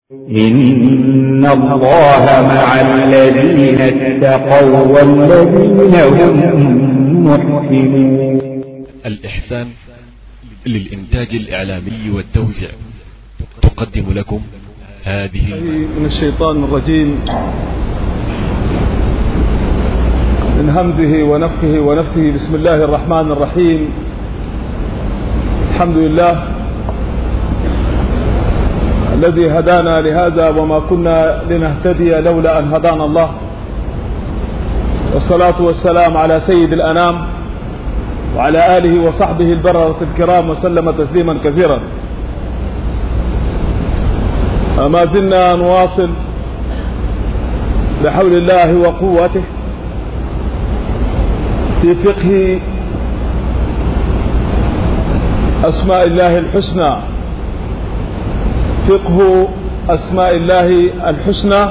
إن الله مع الذين اتقوا والذين هم محسنون. الإحسان للإنتاج الإعلامي والتوزيع تقدم لكم هذه من الشيطان الرجيم من همزه ونفخه ونفثه. بسم الله الرحمن الرحيم. الحمد لله الذي هدانا لهذا وما كنا لنهتدي لولا أن هدانا الله، والصلاة والسلام على سيد الأنام وعلى آله وصحبه البررة الكرام وسلم تسليما كثيرا. ما زلنا نواصل بحول الله وقوته في فقه أسماء الله الحسنى، فقه أسماء الله الحسنى،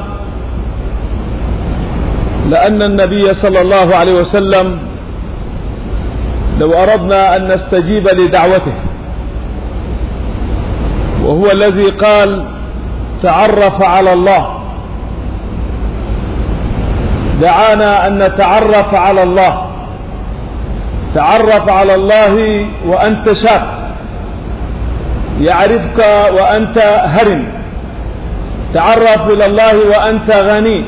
لأن النبي صلى الله عليه وسلم لو أردنا أن نستجيب لدعوته، وهو الذي قال تعرف على الله، دعانا أن نتعرف على الله. تعرف على الله وأنت شاب، يعرفك وأنت هرم. تعرف إلى الله وأنت غني،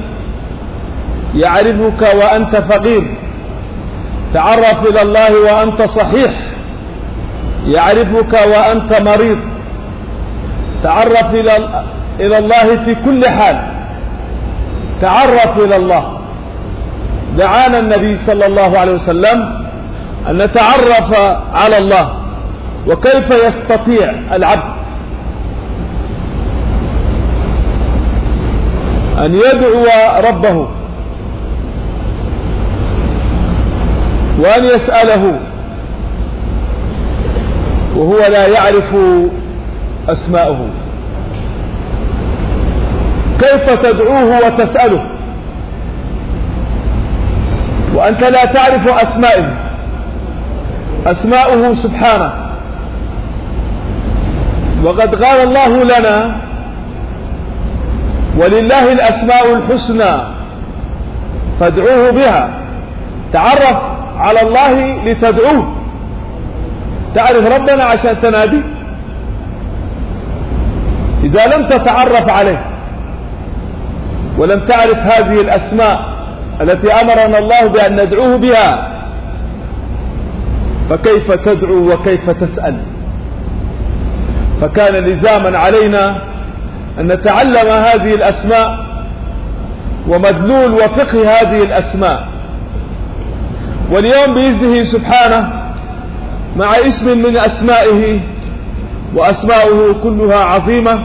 يعرفك وأنت فقير. تعرف إلى الله وأنت صحيح، يعرفك وأنت مريض. تعرف إلى الله في كل حال، تعرف إلى الله. دعانا النبي صلى الله عليه وسلم أن نتعرف على الله. وكيف يستطيع العبد أن يدعو ربه وأن يسأله وهو لا يعرف أسماءه؟ كيف تدعوه وتسأله وأنت لا تعرف أسماءه سبحانه؟ وقد قال الله لنا ولله الأسماء الحسنى فادعوه بها. تعرف على الله لتدعوه. تعرف ربنا عشان تنادي. إذا لم تتعرف عليه ولم تعرف هذه الأسماء التي أمرنا الله بأن ندعوه بها، فكيف تدعو وكيف تسأل؟ فكان لزاما علينا أن نتعلم هذه الأسماء ومدلول وفقه هذه الأسماء. واليوم بإذنه سبحانه مع اسم من أسمائه، وأسماؤه كلها عظيمة،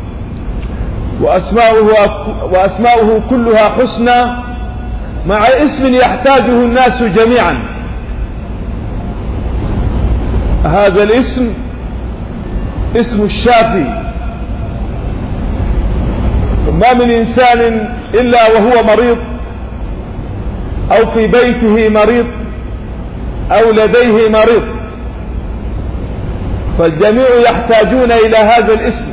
وأسماؤه كلها حسنى، مع اسم يحتاجه الناس جميعا. هذا الاسم اسم الشافي. ما من إنسان إلا وهو مريض أو في بيته مريض أو لديه مريض، فالجميع يحتاجون إلى هذا الاسم.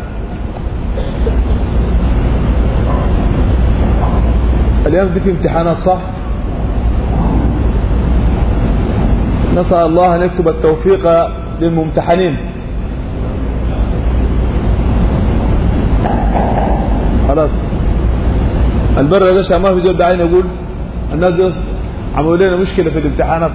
اليوم دي في امتحانات صح؟ نسأل الله أن يكتب التوفيق للممتحنين. خلاص البر يا باشا، ما في زول داعين يقول الناس عملوا لنا مشكلة في الامتحانات.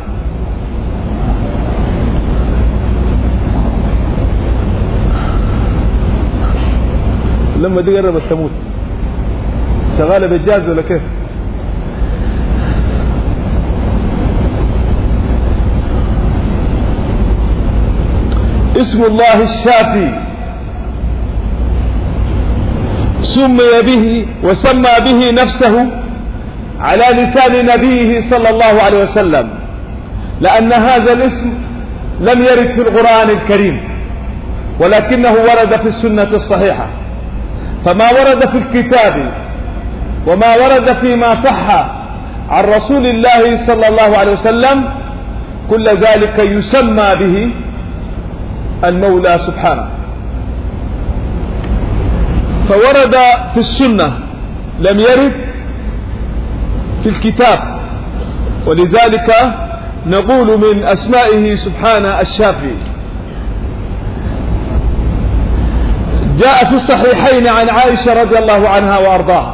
لما دي قربت تموت شغالة بالجاز ولا كيف؟ اسم الله الشافي سمي به وسمى به نفسه على لسان نبيه صلى الله عليه وسلم، لأن هذا الاسم لم يرد في القرآن الكريم، ولكنه ورد في السنة الصحيحة. فما ورد في الكتاب وما ورد فيما صح عن رسول الله صلى الله عليه وسلم كل ذلك يسمى به المولى سبحانه. فورد في السنة لم يرد في الكتاب، ولذلك نقول من أسمائه سبحانه الشافي. جاء في الصحيحين عن عائشة رضي الله عنها وأرضاها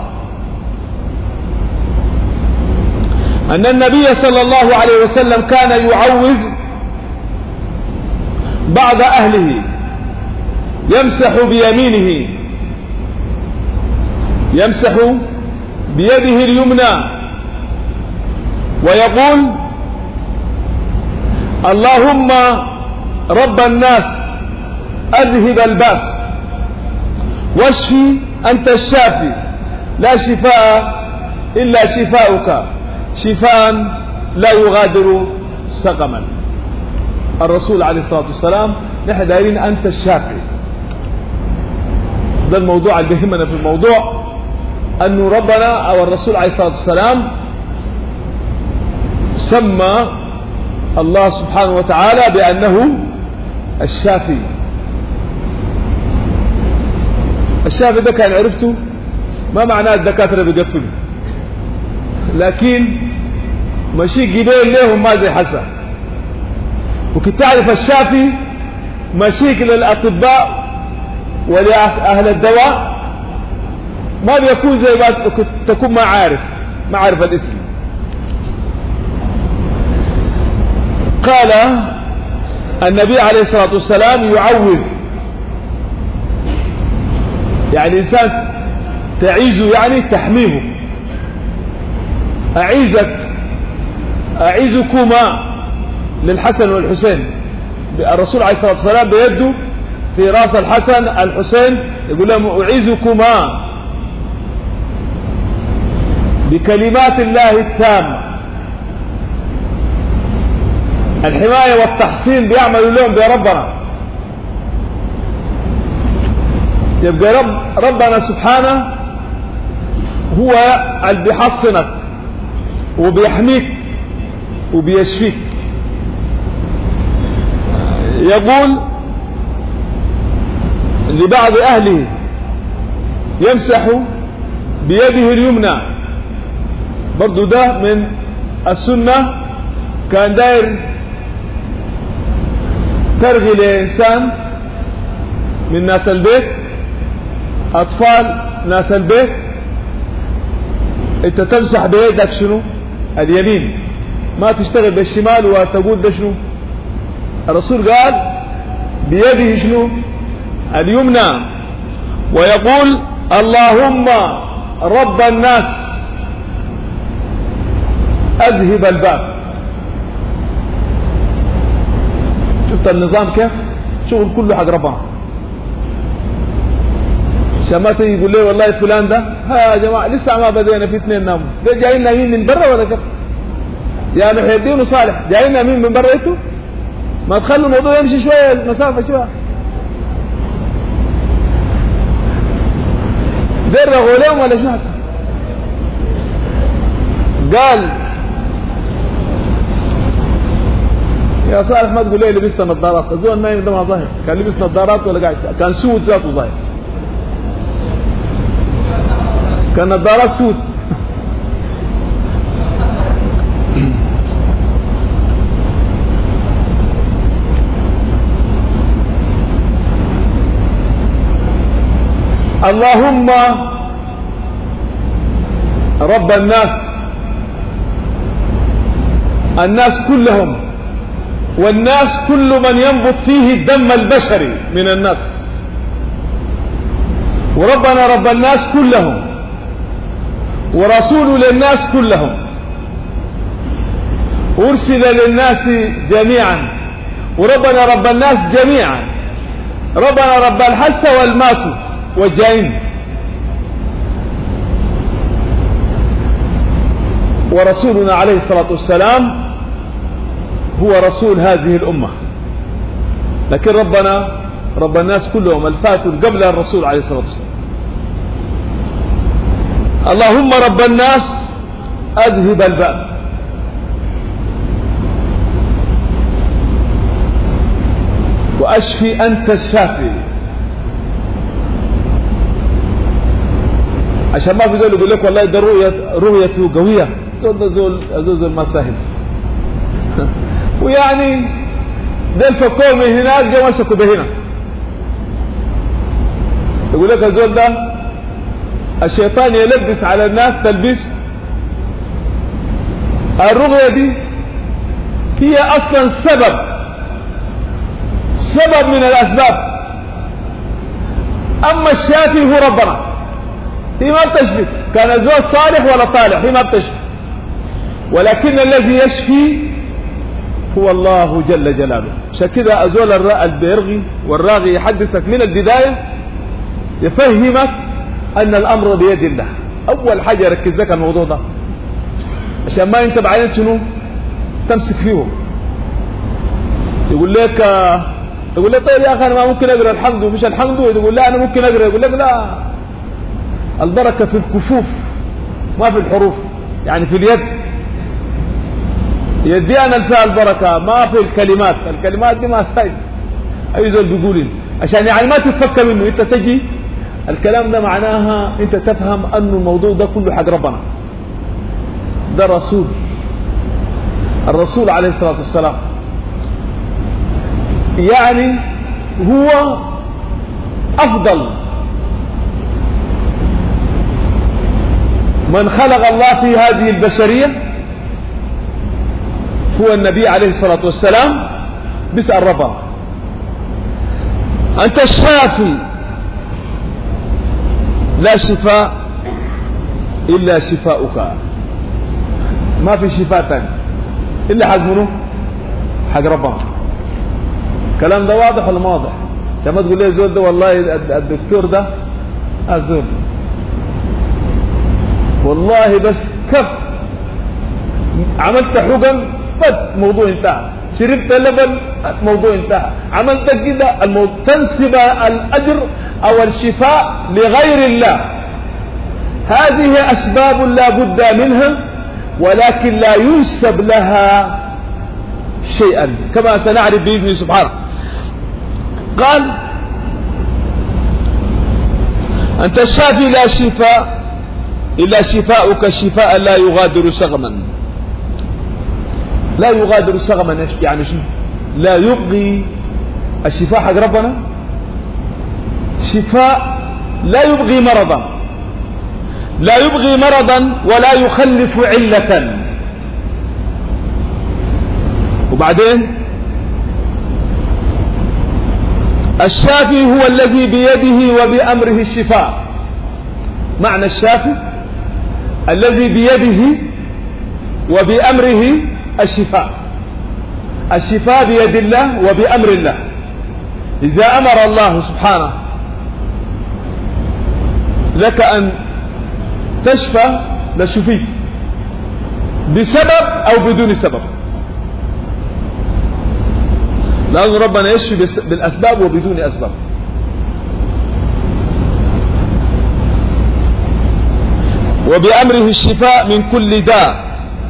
أن النبي صلى الله عليه وسلم كان يعوز بعض أهله، يمسح بيمينه، يمسح بيده اليمنى ويقول: اللهم رب الناس أذهب الباس واشفي أنت الشافي لا شفاء إلا شفاؤك شفاء لا يغادر سقما. الرسول عليه الصلاة والسلام نحن دايرين أنت الشافي. ده الموضوع اللي بيهمنا في الموضوع، أن ربنا أو الرسول عليه الصلاة والسلام سمى الله سبحانه وتعالى بأنه الشافي. الشافي ده كان عرفته ما معناه الدكاترة بيقفلوا، لكن مشي جبال لهم ما زي حسن. وكنت تعرف الشافي مشيك للأطباء ولأهل الدواء ما بيكون زي ما تكون ما عارف الاسم. قال النبي عليه الصلاة والسلام يعوذ، يعني إنسان تعيزه يعني تحميه. أعيذكما للحسن والحسين. الرسول عليه الصلاة والسلام بيده في راس الحسن الحسين يقول لهم: أعيذكما بكلمات الله التامة. الحماية والتحصين بيعملوا لهم بربنا. يبقى ربنا سبحانه هو اللي بيحصنك وبيحميك وبيشفيك. يقول لبعض أهله: يمسح بيده اليمنى. برضو ده من السنة. كان داير ترغي لإنسان من ناس البيت، أطفال ناس البيت، أنت تمسح بيدك شنو؟ اليمين، ما تشتغل بالشمال وتقول ده شنو؟ الرسول قال بيده شنو؟ اليمنى. ويقول: اللهم رب الناس أذهب الباس. شفت النظام كيف؟ شغل كله حق ربنا. شماتي يقول لي والله فلان ده ها يا جماعة لسه ما بدينا في 2 ناموا، جايين نايمين من برا ولا كيف؟ يا محي الدين وصالح جايين نايمين من برا انتوا؟ ما تخلوا الموضوع يمشي شوية مسافة شوية. درغوا لهم ولا شو حصل؟ قال يا صالح ما تقول لي لبست نظارات، الزول نايم ده ما ظاهر، كان لبس نظارات ولا قاعد، كان سود ذاته ظاهر، كان نظارات سود. اللهم رب الناس كلهم، والناس كل من ينبض فيه الدم البشري من الناس، وربنا رب الناس كلهم، ورسول للناس كلهم، أرسل للناس جميعا، وربنا رب الناس جميعا، ربنا رب الحس والمات والجائن، ورسولنا عليه الصلاة والسلام هو رسول هذه الأمة. لكن ربنا رب الناس كلهم الفاتوا قبل الرسول عليه الصلاة والسلام. اللهم رب الناس أذهب البأس. وأشفي أنت الشافي. عشان ما في زول يقول لك والله ده رؤيته قوية، زول ده زول ما سهل. ويعني ده الفكوه من هناك جا مسكوا بهنا، يقول لك الزول ده الشيطان يلبس على الناس تلبيس. الرؤية دي هي اصلا سبب من الاسباب. اما الشافي هو ربنا، هي ما بتشفي كان الزول صالح ولا طالح، هي ما بتشفي، ولكن الذي يشفي هو الله جل جلاله. عشان كده الزول البيرغي والراغي يحدثك من البداية يفهمك ان الامر بيد الله. اول حاجة يركز لك الموضوع ده عشان ما انت بعدين شنو تمسك فيه. يقول لك طيب يا اخي انا ما ممكن اقرا الحمد ومش الحمد، يقول لا انا ممكن اقرا، يقول لك لا، البركة في الكفوف ما في الحروف، يعني في اليد. يدي انا فيها البركة ما في الكلمات. الكلمات دي ما سايد اي زول بيقول عشان يعني ما تتفكر منه، انت تجي الكلام ده معناها انت تفهم ان الموضوع ده كله حق ربنا. ده الرسول عليه الصلاة والسلام يعني هو افضل من خلق الله في هذه البشرية، هو النبي عليه الصلاة والسلام. بيسأل ربنا أنت الشافي لا شفاء إلا شفاؤك، ما في شفاء ثاني إلا حق منه؟ حق ربنا. الكلام ده واضح ولا ما واضح؟ عشان ما تقول لي زول ده والله الدكتور ده الزول والله بس كف عملت حقن موضوع انتهى، شربت لبن موضوع انتهى، عملت كده تنسب الأجر أو الشفاء لغير الله. هذه أسباب لا بد منها، ولكن لا ينسب لها شيئا كما سنعرف بإذنه سبحانه. قال أنت الشافي لا شفاء إلا شفاؤك شفاء لا يغادر سقما. لا يغادر سقما يعني شنو؟ لا يبغي الشفاء حق ربنا، شفاء لا يبغي مرضا، لا يبغي مرضا ولا يخلف علة. وبعدين الشافي هو الذي بيده وبأمره الشفاء. معنى الشافي الذي بيده وبأمره الشفاء. الشفاء بيد الله وبأمر الله. إذا أمر الله سبحانه لك أن تشفى لشفيت بسبب أو بدون سبب، لأن ربنا يشفي بالأسباب وبدون أسباب. وبأمره الشفاء من كل داء،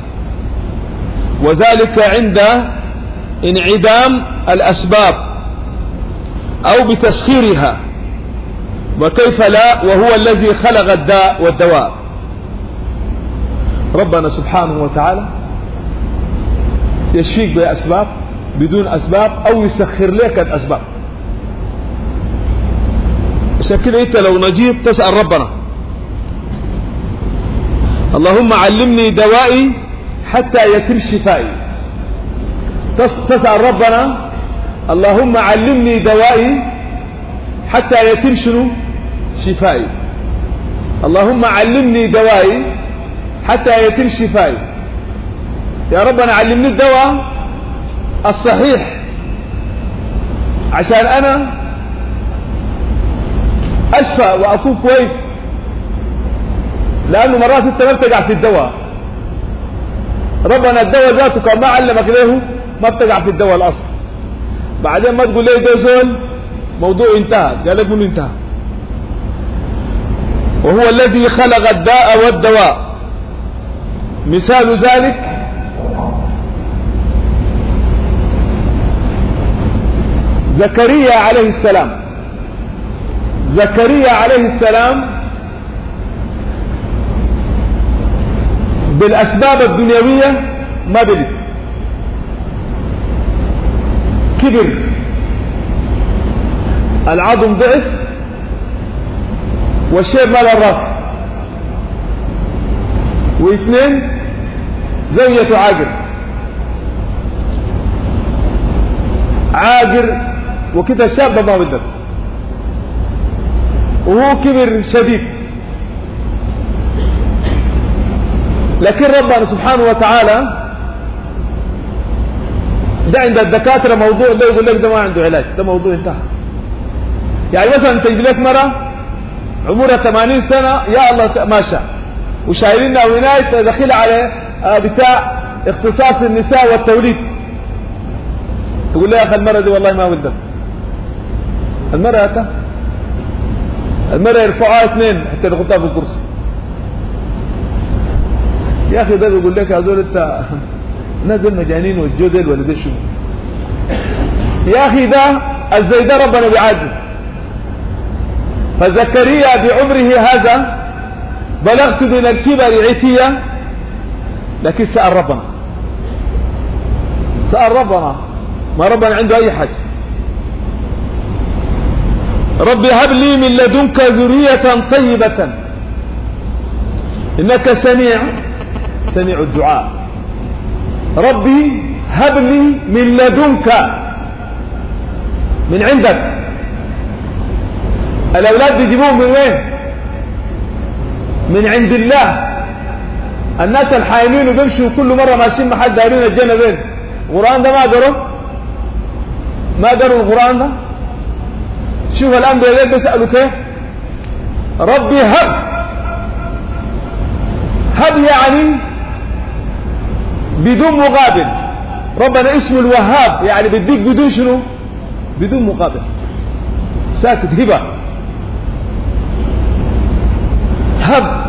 وذلك عند انعدام الأسباب أو بتسخيرها، وكيف لا وهو الذي خلق الداء والدواء. ربنا سبحانه وتعالى يشفيك بأسباب بدون أسباب أو يسخر لك الأسباب. عشان كده أنت لو نجيب تسأل ربنا اللهم علمني دوائي حتى يتم شفائي. تسأل ربنا اللهم علمني دوائي حتى يتم شنو؟ شفائي. اللهم علمني دوائي حتى يتم شفائي. يا ربنا علمني الدواء الصحيح عشان أنا أشفى وأكون كويس، لأنه مرات أنت ما بتقع في الدواء. ربنا الدواء ذاته كان ما علمك له ما بتقع في الدواء الأصل. بعدين ما تقول لي ده زول موضوع انتهى، قال لك منه انتهى. وهو الذي خلق الداء والدواء. مثال ذلك زكريا عليه السلام. زكريا عليه السلام بالأسباب الدنيوية ما بلد، كبر، العظم ضعف، والشيب مال الراس، واثنين زوجته عاقر وكده شابة ما ولدت، وهو كبر شديد. لكن ربنا سبحانه وتعالى ده عند الدكاترة موضوع، ده يقول لك ده ما عنده علاج، ده موضوع انتهى. يعني مثلا تجي لك مرة عمرها 80 سنة يا الله ما شاء، وشايلينها وناية داخل على بتاع اختصاص النساء والتوليد، تقول لها يا اخي المرة دي والله ما ولدت. المرة يرفعها 2 حتى ياخدها في الكرسي. يا اخي ده بيقول لك يا زول انت الناس دول مجانين والجدل ولا ده شو؟ يا اخي ده ازاي ده ربنا بيعادل. فزكريا بعمره هذا بلغت من الكبر عتيا، لكن سأل ربنا ما ربنا عنده اي حاجة. ربي هب لي من لدنك ذرية طيبة انك سميع الدعاء. ربي هب لي من لدنك، من عندك. الاولاد بيجيبوهم من وين؟ من عند الله. الناس الحايمين وبيمشوا كل مرة ماشيين محل دارين الجنة وين؟ القرآن ده ما قروا القرآن ده. شوف الأنبياء بيسألوا كيف؟ ربي هب يعني بدون مقابل. ربنا اسمه الوهاب، يعني بديك بدون شنو؟ بدون مقابل، ساكت، هبة. هب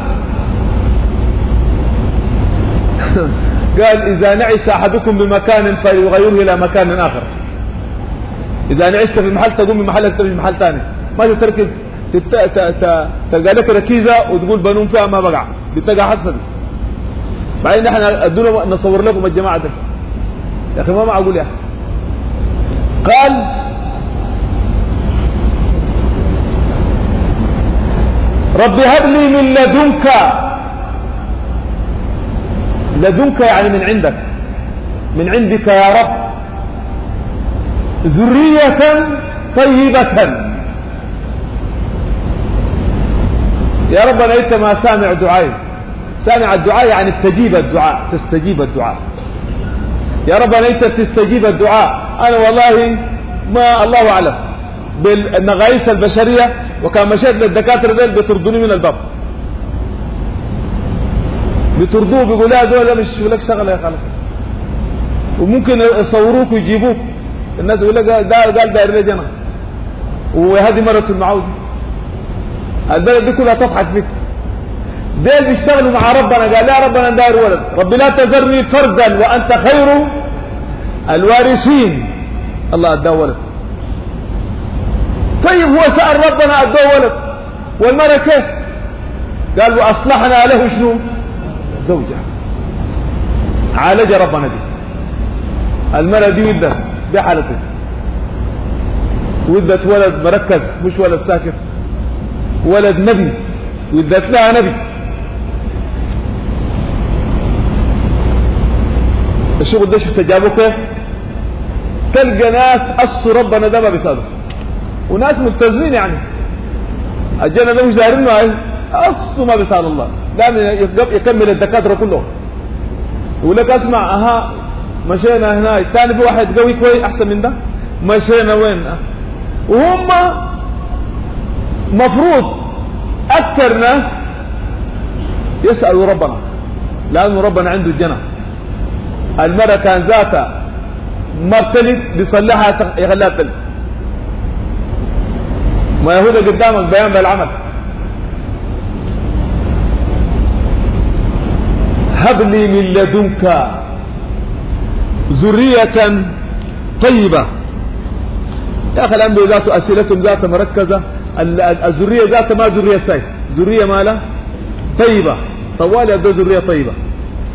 قال إذا نعس أحدكم بمكان فليغيره إلى مكان آخر. إذا نعست في محل تقوم من محلك ترجع محل ثاني، ما تتركز تلقى لك ركيزة وتقول بنوم فيها ما بقع، بتلقى حصل. بعدين نحن الدنيا نصور لكم الجماعة ده يا أخي ما معقول يا أخي. قال ربي هب لي من لدنك يعني من عندك، من عندك يا رب، ذرية طيبة. يا رب أنا أنت ما سامع دعائي، سامع الدعاء يعني تستجيب الدعاء. يا رب أنا أنت تستجيب الدعاء. أنا والله ما الله أعلم بالمقاييس البشرية، وكان مشيت للدكاترة دول بيطردوني من الباب، بيطردوه بيقول لا زول مش لك شغله يا خالد، وممكن يصوروك ويجيبوك. الناس يقول لك قال داير لي جنة، وهذه مرة المعود. البلد دي كلها تضحك فيك. ديل بيشتغلوا مع ربنا، قال يا ربنا داير ولد، ربي لا تذرني فردا وأنت خير الوارثين. الله أداه ولد. طيب هو سأل ربنا أداه ولد، والمرة كيف؟ قال وأصلحنا له شنو؟ زوجة. عالج ربنا دي المرة دي ودت بحالته، ودت ولد مركز مش ولد ساكت، ولد نبي، ودت لها نبي. الشغل ده شفت جابوه كيف؟ تلقى ناس أصوا ربنا ده ما بيسألوا، وناس ملتزمين يعني الجنة ده مش دارين معي، أصوا ما بيسأل الله، لأن يكمل الدكاترة كلهم. يقول لك اسمع مشينا هنا الثاني في واحد قوي كويس أحسن من ده، مشينا وين؟ وهم مفروض أكثر ناس يسألوا ربنا، لأنه ربنا عنده الجنة. المرة كان ذاتها ما بتلد بيصلحها يخليها تلد، ما يهودا قدامك بيان بالعمل. هب لي من لدنك ذرية طيبة. يا أخي الأنبياء ذاته أسئلتهم ذاتها مركزة، الذرية ذاتها ما ذرية سيف، ذرية مالها طيبة، طوال يبدو ذرية طيبة.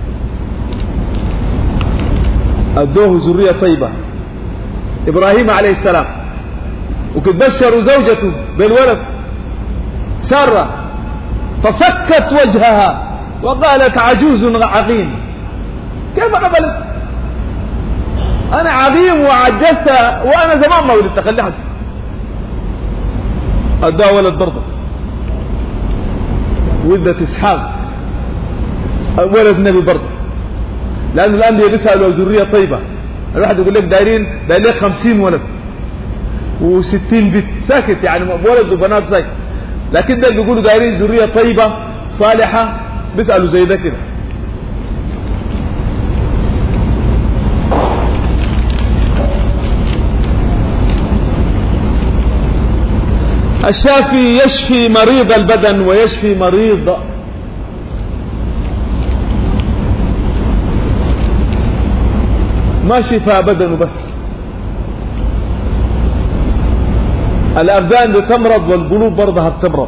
ادوه ذرية طيبة ابراهيم عليه السلام، وقد بشروا زوجته بالولد سارة، فسكت وجهها وقالت عجوز عقيم. كيف قبلت؟ انا عظيم وعجزت وانا زمان ما ولدت، خلي حسن. اداه ولد برضه، ولدت اسحاق ولد نبي برضه، لانه الانبياء بيسالوا ذريه طيبه. الواحد يقول لك دايرين لك 50 ولد و60 بنت، ساكت يعني ولد وبنات ساكت، لكن ده بيقولوا دايرين ذريه طيبه صالحه، بيسالوا زي ده كده. الشافي يشفي مريض البدن ويشفي مريض ما شفاء بدنه بس، الأبدان بتمرض والقلوب برضها بتمرض.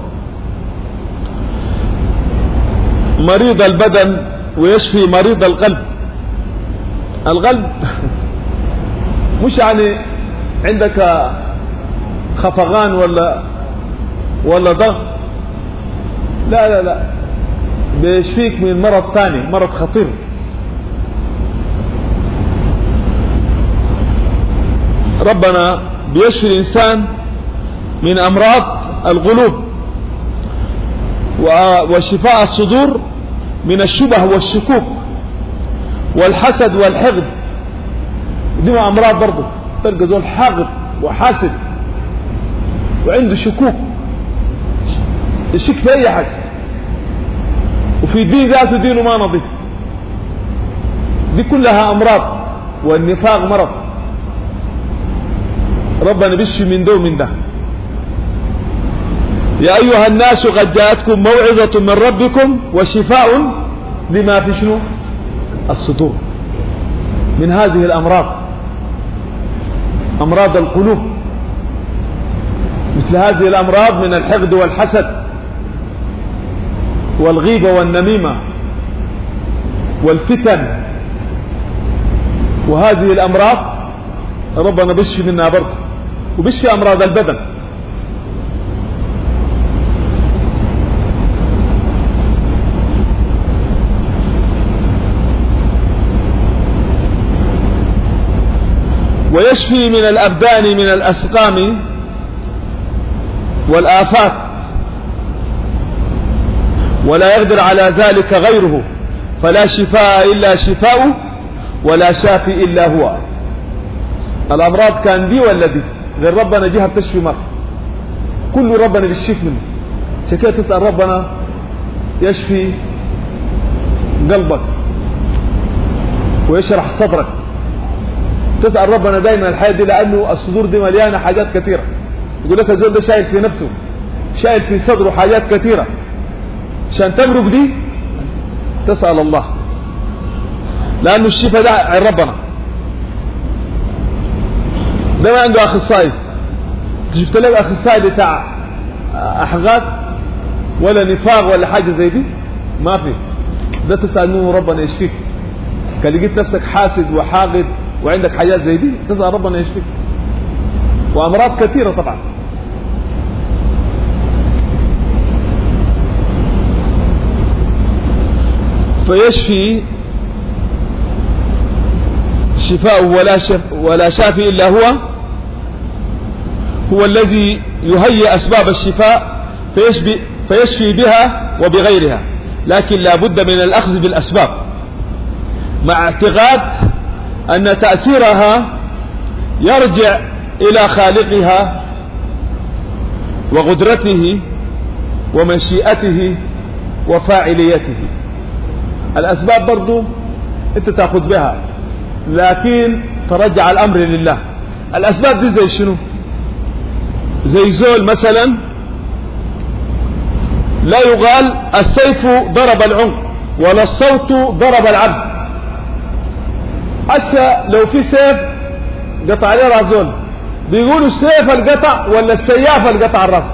مريض البدن ويشفي مريض القلب. القلب مش يعني عندك خفقان ولا ضغط، لا لا لا، بيشفيك من مرض ثاني، مرض خطير. ربنا بيشفي الإنسان من أمراض القلوب، وشفاء الصدور من الشبه والشكوك والحسد والحقد. دي أمراض برضه، تلقى زول حاقد وحاسد وعنده شكوك، الشك في أي حاجة، وفي دين ذاته دينه ما نظيف. دي كلها أمراض، والنفاق مرض. ربنا بيشفي من ده ومن ده. يا أيها الناس قد جاءتكم موعظة من ربكم وشفاء لما في شنو الصدور من هذه الأمراض، أمراض القلوب. مثل هذه الأمراض من الحقد والحسد والغيبة والنميمة والفتن، وهذه الأمراض ربنا بيشفي منها برضه، وبيشفي أمراض البدن. ويشفي من الأبدان من الأسقام والآفات، ولا يقدر على ذلك غيره، فلا شفاء إلا شفاؤه ولا شافي إلا هو. الأمراض كان دي ولا دي، غير ربنا جهة تشفي ما في، كل ربنا بالشفي منه. شكيت تسأل ربنا يشفي قلبك ويشرح صدرك. تسأل ربنا دايما الحياة دي، لأنه الصدور دي مليانة حاجات كثيرة. يقول لك الزول ده شايل في نفسه، شايل في صدره حاجات كثيرة، عشان تمرق دي تسأل الله، لأنه الشفاء ده عن ربنا. ده ما عنده أخصائي. شفت لك أخصائي بتاع أحقاد ولا نفاق ولا حاجة زي دي؟ ما في. ده تسأل منه ربنا يشفيك. كان لقيت نفسك حاسد وحاقد وعندك حاجات زي دي، تسأل ربنا يشفيك. وأمراض كثيرة طبعا. فيشفي شفاء ولا شافي إلا هو الذي يهيئ أسباب الشفاء فيشفي بها وبغيرها، لكن لا بد من الأخذ بالأسباب مع اعتقاد أن تأثيرها يرجع إلى خالقها وقدرته ومشيئته وفاعليته. الأسباب برضو أنت تأخذ بها، لكن ترجع الأمر لله. الأسباب دي زي شنو؟ زي زول مثلا لا يقال السيف ضرب العنق ولا الصوت ضرب العبد. هسه لو في سيف قطع عليه راس زول، بيقولوا السيف القطع ولا السياف القطع الراس؟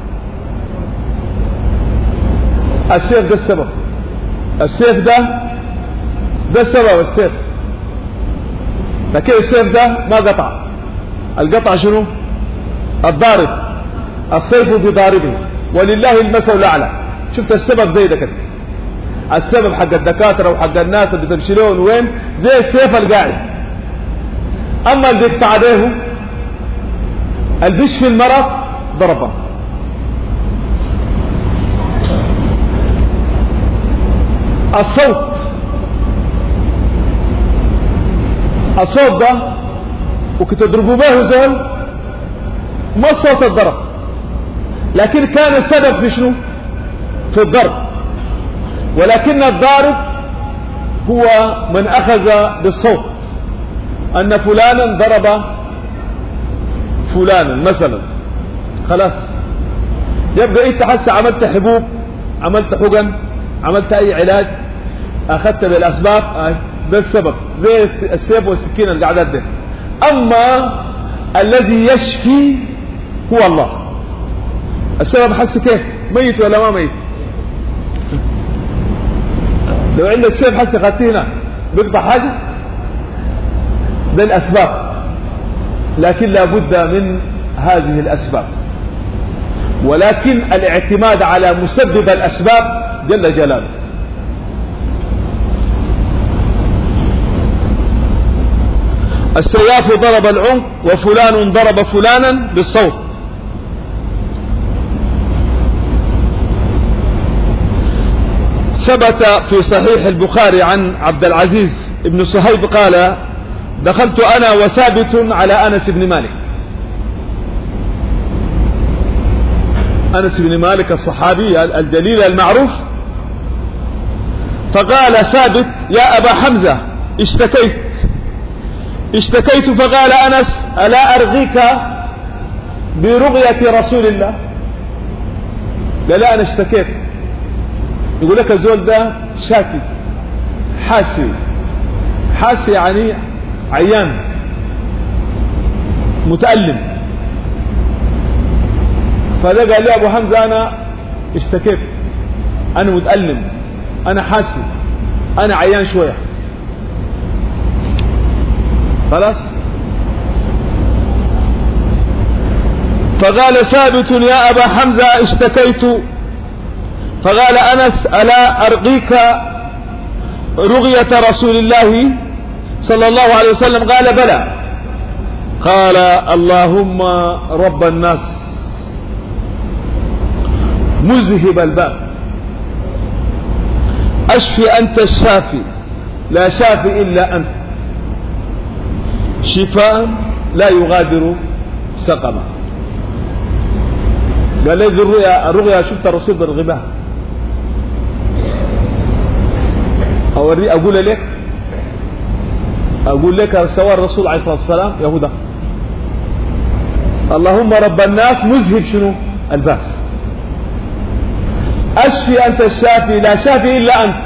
السيف ده السبب، السيف ده السبب. السيف لكن السيف ده ما قطع. القطع شنو؟ الضارب، السيف بضاربه، ولله المثل الأعلى. شفت السبب زي ده كده، السبب حق الدكاترة وحق الناس اللي بتمشي لهم وين زي السيف القاعد. أما اللي بيقطع عليه البش في المرض ضربه. الصوت ده وكنت تضربوا به زول ما الصوت الضرب، لكن كان السبب في شنو؟ في الضرب. ولكن الضارب هو من أخذ بالصوت، أن فلانا ضرب فلانا مثلا، خلاص يبقى انت حسا عملت حبوب، عملت حقن، عملت اي علاج، اخذت بالاسباب، ده السبب زي السيف والسكينه القعدات ده. اما الذي يشفي هو الله. السبب حس كيف ميت ولا ما ميت؟ لو عندك سيف حس اخذته هنا بيقطع حاجه، ده الاسباب. لكن لا بد من هذه الاسباب، ولكن الاعتماد على مسبب الاسباب جل جلاله. السياف ضرب العنق وفلان ضرب فلانا بالصوت. ثبت في صحيح البخاري عن عبد العزيز بن صهيب قال: دخلت أنا وثابت على أنس بن مالك. أنس بن مالك الصحابي الجليل المعروف. فقال ثابت: يا أبا حمزة اشتكيت. فقال أنس: ألا أرغيك برغية رسول الله؟ قال: لا، أنا اشتكيت. يقول لك الزول ده شاكي، حاسي يعني عيان متألم. فده قال لي أبو حمزة: أنا اشتكيت، أنا متألم، أنا حاسي، أنا عيان شوية. خلاص. فقال ثابت: يا أبا حمزة اشتكيت. فقال أنس: ألا أرقيك رغية رسول الله صلى الله عليه وسلم؟ قال: بلى. قال: اللهم رب الناس مذهب الباس أشفي أنت الشافي لا شافي إلا أنت شفاء لا يغادر سقما. قال لي الرغية شفت الرسول بالغباء، أقول لك سوى الرسول عليه الصلاة والسلام يهودا: اللهم رب الناس مذهب شنو؟ الباس أشفي أنت الشافي لا شافي إلا أنت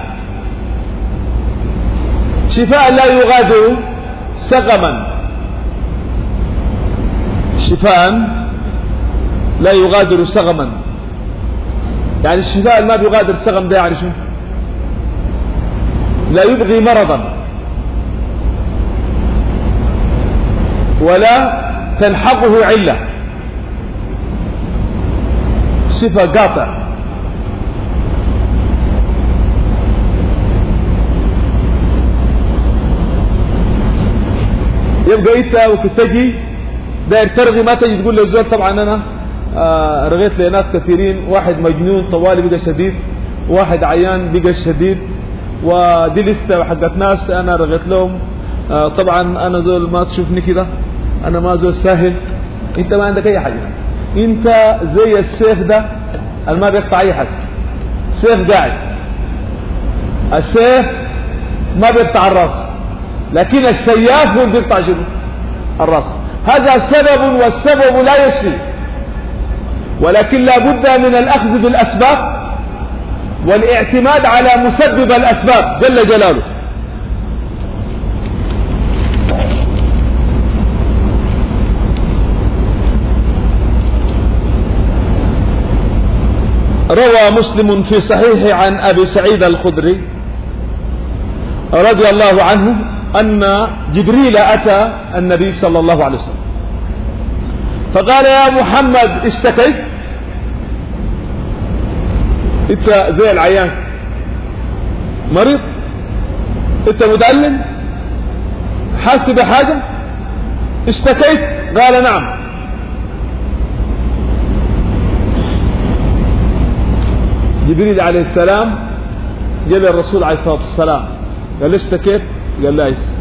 شفاء لا يغادر سقما. شفاء لا يغادر سقما، يعني الشفاء ما بيغادر سقم ده يعني شو؟ لا يبغي مرضا ولا تلحقه علة، صفة قاطع. يبقى انت وكنت تجي داير ترغي ما تجي تقول للزول طبعا انا رغيت لناس كثيرين، واحد مجنون طوالي بقى شديد، واحد عيان بقى شديد، ودي لسته حقت ناس انا رغيت لهم. طبعا انا زول ما تشوفني كده، انا ما زول سهل، انت ما عندك اي حاجه، انت زي السيف ده اللي ما بيقطع اي حاجه، سيف قاعد. السيف ما بيقطع الراس، لكن السياف هو اللي بيقطع شنو؟ الراس. هذا سبب، والسبب لا يشفي، ولكن لا بد من الأخذ بالأسباب والاعتماد على مسبب الأسباب جل جلاله. روى مسلم في صحيحه عن أبي سعيد الخدري رضي الله عنه أن جبريل أتى النبي صلى الله عليه وسلم فقال يا محمد اشتكيت؟ انت زي العيان مريض، انت متألم حاسس بحاجة، اشتكيت؟ قال نعم. جبريل عليه السلام جاء الرسول عليه الصلاة والسلام قال له اشتكيت؟ قال لا يس.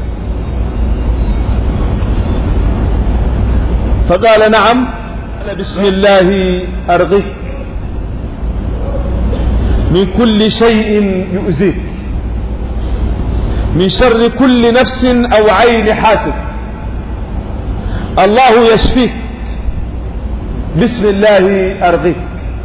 فقال نعم. قال بسم الله أرغيك من كل شيء يؤذيك، من شر كل نفس أو عين حاسد، الله يشفيك، بسم الله أرغيك.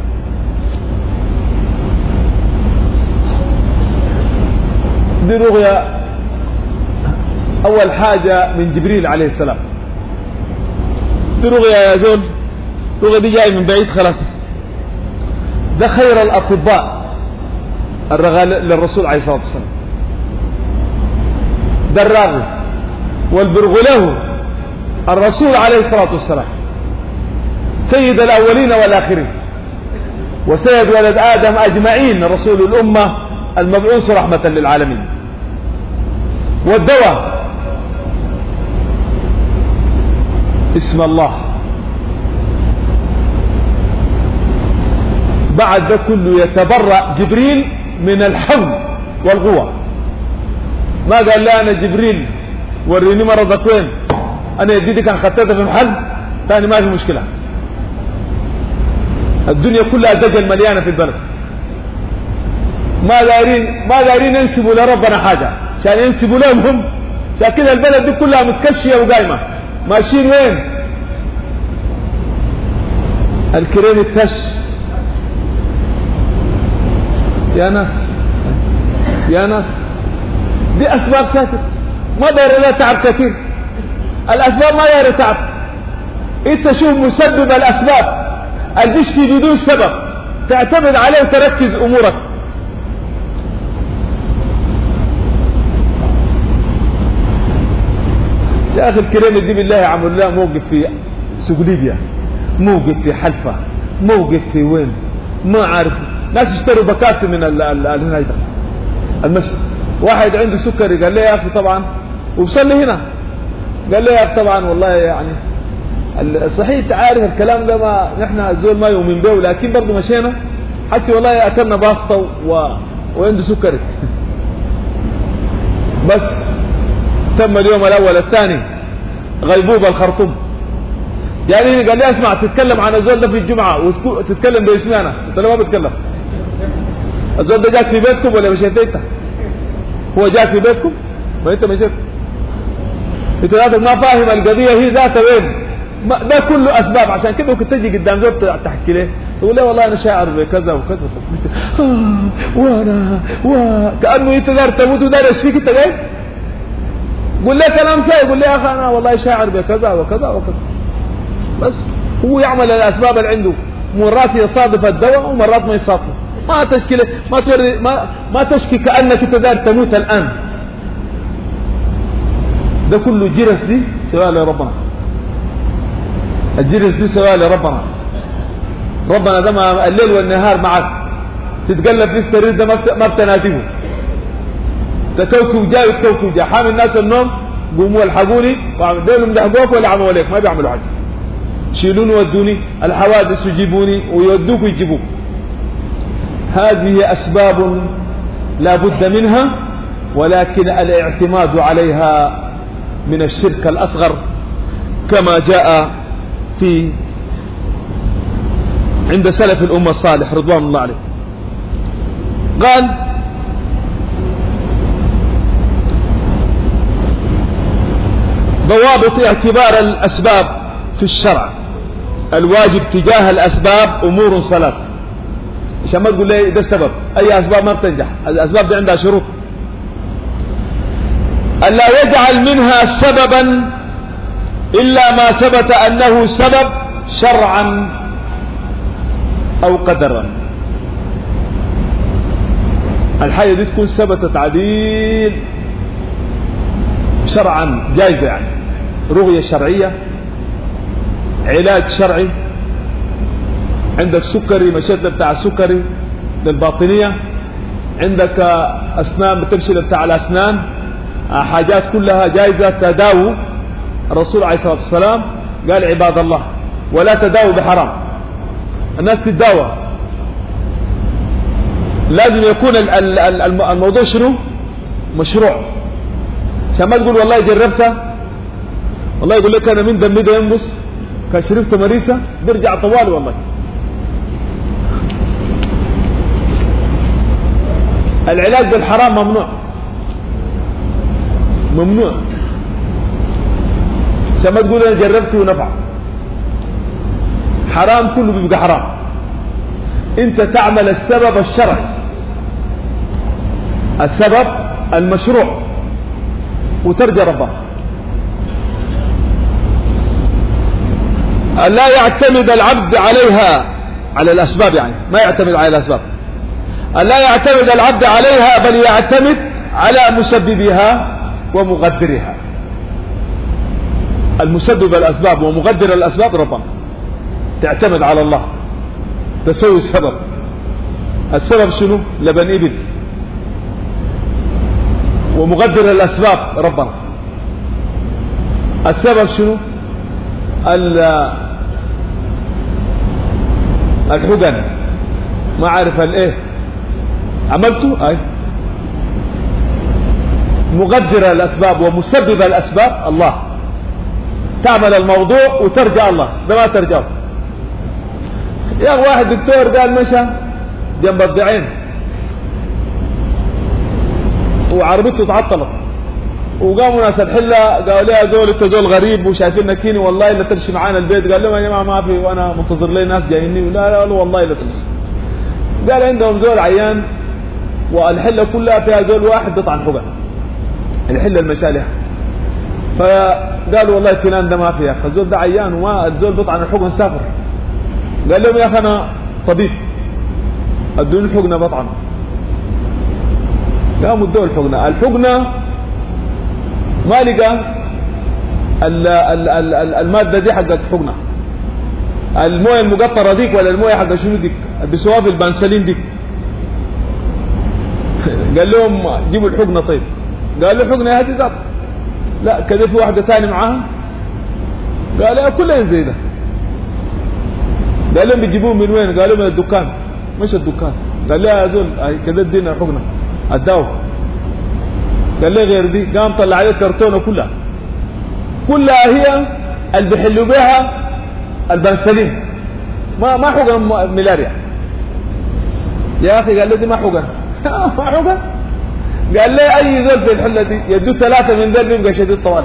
دي رغية أول حاجة من جبريل عليه السلام. دي رغية يا زول، رغية دي جاي من بعيد خلاص. ده خير الأطباء الرغى للرسول عليه الصلاة والسلام، ده الراغي والبرغله الرسول عليه الصلاة والسلام، سيد الأولين والآخرين وسيد ولد آدم أجمعين، رسول الأمة المبعوث رحمة للعالمين. والدواء اسم الله. بعد ده كله يتبرأ جبريل من الحول والقوة. ما قال لا أنا جبريل وريني مرضك وين، أنا يديدي كان خطيتها في محل ثاني ما في مشكلة. الدنيا كلها دجل مليانة في البلد، ما دارين ينسبوا لربنا حاجة عشان ينسبوا لهم هم. عشان كده البلد دي كلها متكشية وقايمة، ماشيين وين؟ الكريم التش. يا ناس دي أسباب ساكت، ما داير لا تعب كثير. الأسباب ما داير تعب، انت شوف مسبب الأسباب اللي تشفي بدون سبب تعتمد عليه وتركز أمورك. يا أخي الكريم دي بالله عمل الله موقف في سوق ليبيا، موقف في حلفة، موقف في وين ما عارف. ناس يشتروا بكاسي من المسجد. واحد عنده سكري قال لي يا أخي طبعا، وصل لي هنا قال لي يا أخي طبعا والله يعني صحيح تعارف الكلام ده ما نحن الزول ما يؤمن به، لكن برضه مشينا حتى والله أكلنا باسطة وعنده سكري. بس تم اليوم الأول الثاني غيبوبة الخرطوم. يعني قال لي اسمع تتكلم عن الزول ده في الجمعة وتتكلم باسمي أنا، أنت لو ما بتكلم الزول ده جاك في بيتكم ولا مشيت انت؟ هو جاك في بيتكم ما انت مشيت. انت ذاتك ما فاهم القضية هي ذاتها وين. ده كله أسباب. عشان كده ممكن تجي قدام زول تحكي له تقول له والله أنا شاعر بكذا وكذا وأنا كأنه أنت دار تموت ودار يشفيك. أنت جاي قول له كلام ساي، قول له يا أخي أنا والله شاعر بكذا وكذا وكذا. بس هو يعمل الأسباب اللي عنده، مرات يصادف الدواء ومرات ما يصادف. ما تشكي ما تشكي كأنك أنت دار تموت الآن. ده كله جرس دي سواء لربنا، الجرس دي سواء لربنا. ربنا ده ما الليل والنهار معك، تتقلب في السرير ده ما بتناديه. تكوكب جاي وتكوكب جاي، حامل الناس النوم قوموا الحقوني، دول مدحقوك ولا عملوا عليك ما بيعملوا حاجه. شيلوني ودوني الحوادث يجيبوني ويودوك ويجيبوك. هذه أسباب لا بد منها، ولكن الاعتماد عليها من الشرك الأصغر كما جاء في عند سلف الأمة الصالح رضوان الله عليه. قال ضوابط اعتبار الأسباب في الشرع. الواجب تجاه الأسباب أمور ثلاثة. عشان ما تقول لي ده السبب، أي أسباب ما بتنجح، الأسباب دي عندها شروط. ألا يجعل منها سببا إلا ما ثبت أنه سبب شرعا أو قدرا. الحاجة دي تكون ثبتت عديل شرعا جائزة، يعني رغية شرعية، علاج شرعي. عندك سكري مشيت بتاع السكري للباطنية، عندك أسنان بتمشي بتاع الأسنان، حاجات كلها جائزة تداووا. الرسول عليه الصلاة والسلام قال عباد الله ولا تداووا بحرام. الناس تتداوى، لازم يكون الموضوع شنو؟ مشروع. عشان ما تقول والله جربتها، والله يقول لك أنا من دمي ده ينبس كان شربت مريسة برجع طوال. والله العلاج بالحرام ممنوع، ممنوع. عشان ما تقول انا جربته ونفع. حرام كله بيبقى حرام. انت تعمل السبب الشرعي، السبب المشروع، وترجى ربك. لا يعتمد العبد عليها، على الأسباب، يعني ما يعتمد على الأسباب. لا يعتمد العبد عليها، بل يعتمد على مسببها ومقدرها. المسبب الأسباب ومقدر الأسباب ربنا. تعتمد على الله، تسوي السبب. السبب شنو؟ لبن إبل. ومقدر الأسباب ربنا. السبب شنو؟ الحقن. ما عارف الايه عملته. اي مقدر الأسباب ومسبب الأسباب الله. تعمل الموضوع وترجع الله، ده ما ترجع. يا واحد دكتور قال مشى جنب الضعين وعربيته تعطلت، وقاموا ناس الحله قالوا لي يا زول انت زول غريب وشايفينك كيني، والله لا تمشي معانا البيت. قال لهم يا جماعه ما في، وانا منتظر لي ناس جاييني. لا والله لا تمشي. قال عندهم زول عيان والحله كلها فيها زول واحد بطعن حقن، الحله المشالح. فقالوا والله فلان ده ما في يا اخي، الزول ده عيان وما الزول بطعن الحقن سافر. قال لهم يا اخي انا طبيب، ادوني الحقنه بطعن. قاموا ادوا الحقنه ما لقى المادة دي حقت حقنة. المويه المقطرة ديك ولا المويه حق شنو ديك بسواب البنسلين ديك. قال لهم جيبوا الحقنة. طيب قال له حقنة هذه ذات، لا كده في واحدة ثانية معاها. قال له كلها زي ده. قال لهم بيجيبوه من وين؟ قالوا من الدكان. مش الدكان. قال له يا زول كده ادينا حقنة اداوه. قال لي غير دي. قام طلع عليه كرتونه كلها هي اللي بيحلوا بها البنسلين، ما حقن ملاريا يا اخي. قال لي دي ما حقن. ما حقن. قال لي اي زول في الحله دي يدو 3 من ذل بيبقى شديد طوال.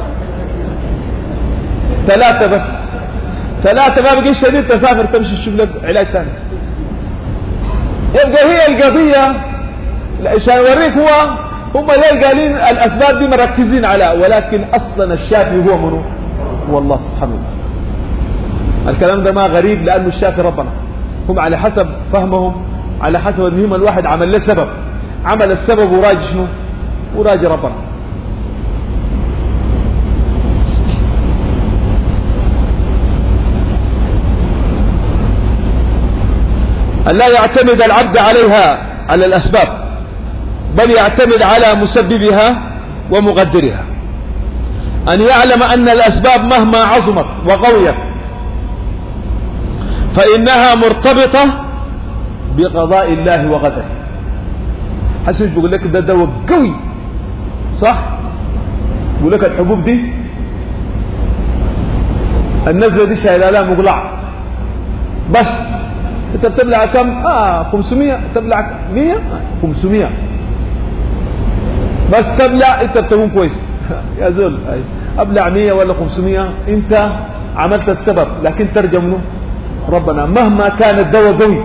3 بس، 3 ما بقى شديد، تسافر تمشي تشوف لك علاج ثاني. يبقى هي القضيه عشان اوريك هم ليه قالين الأسباب دي مركزين عليها، ولكن أصلا الشافي هو منه؟ هو الله سبحانه وتعالى. الكلام ده ما غريب، لأنه الشافي ربنا. هم على حسب فهمهم، على حسب أنهم الواحد عمل له سبب، عمل السبب وراجع شنو؟ وراجع ربنا. أن لا يعتمد العبد عليها، على الأسباب، بل يعتمد على مسببها ومقدرها. أن يعلم أن الأسباب مهما عظمت وقويت فإنها مرتبطة بقضاء الله وقدره. حسن بيقول لك ده دواء قوي، صح؟ بيقول لك الحبوب دي النزلة دي شايلة لها مقلع بس. انت بتبلع كم؟ 500. تبلع 100 500 بس تبلع. انت بتكون كويس يا زول. ابلع 100 ولا 500، انت عملت السبب، لكن ترجى منه ربنا. مهما كان الدواء قوي،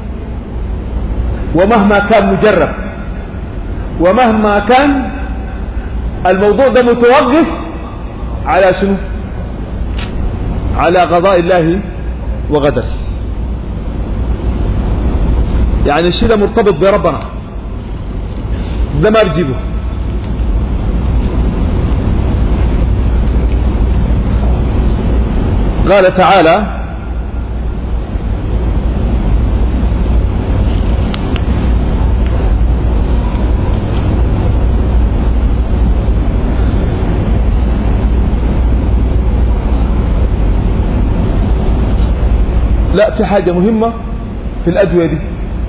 ومهما كان مجرب، ومهما كان الموضوع ده متوقف على شنو؟ على قضاء الله وقدره. يعني الشيء ده مرتبط بربنا، ده ما بجيبه. قال تعالى: لا، في حاجة مهمة في الأدوية دي.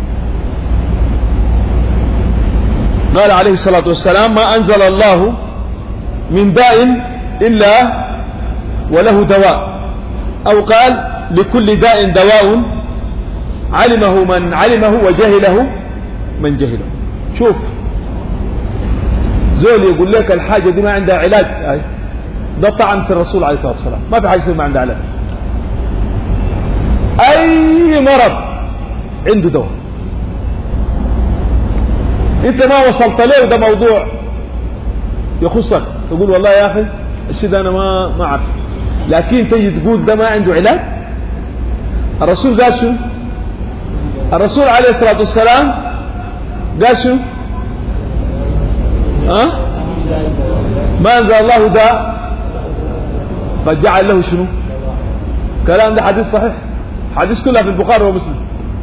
قال عليه الصلاة والسلام: ما أنزل الله من داء إلا وله دواء، أو قال: لكل داء دواء علمه من علمه وجهله من جهله. شوف، زول يقول لك الحاجة دي ما عندها علاج، ده طعن في الرسول عليه الصلاة والسلام. ما في حاجة ما عندها علاج. أي مرض عنده دواء. انت ما وصلت له، ده موضوع يخصك، تقول والله يا اخي الشيء ده انا ما اعرف، لكن تجي تقول ده ما عنده علاج. الرسول قال شو؟ الرسول عليه الصلاة والسلام قال شو؟ ما انزل الله داء قد جعل له شنو؟ كلام ده حديث صحيح، حديث كلها في البخاري ومسلم.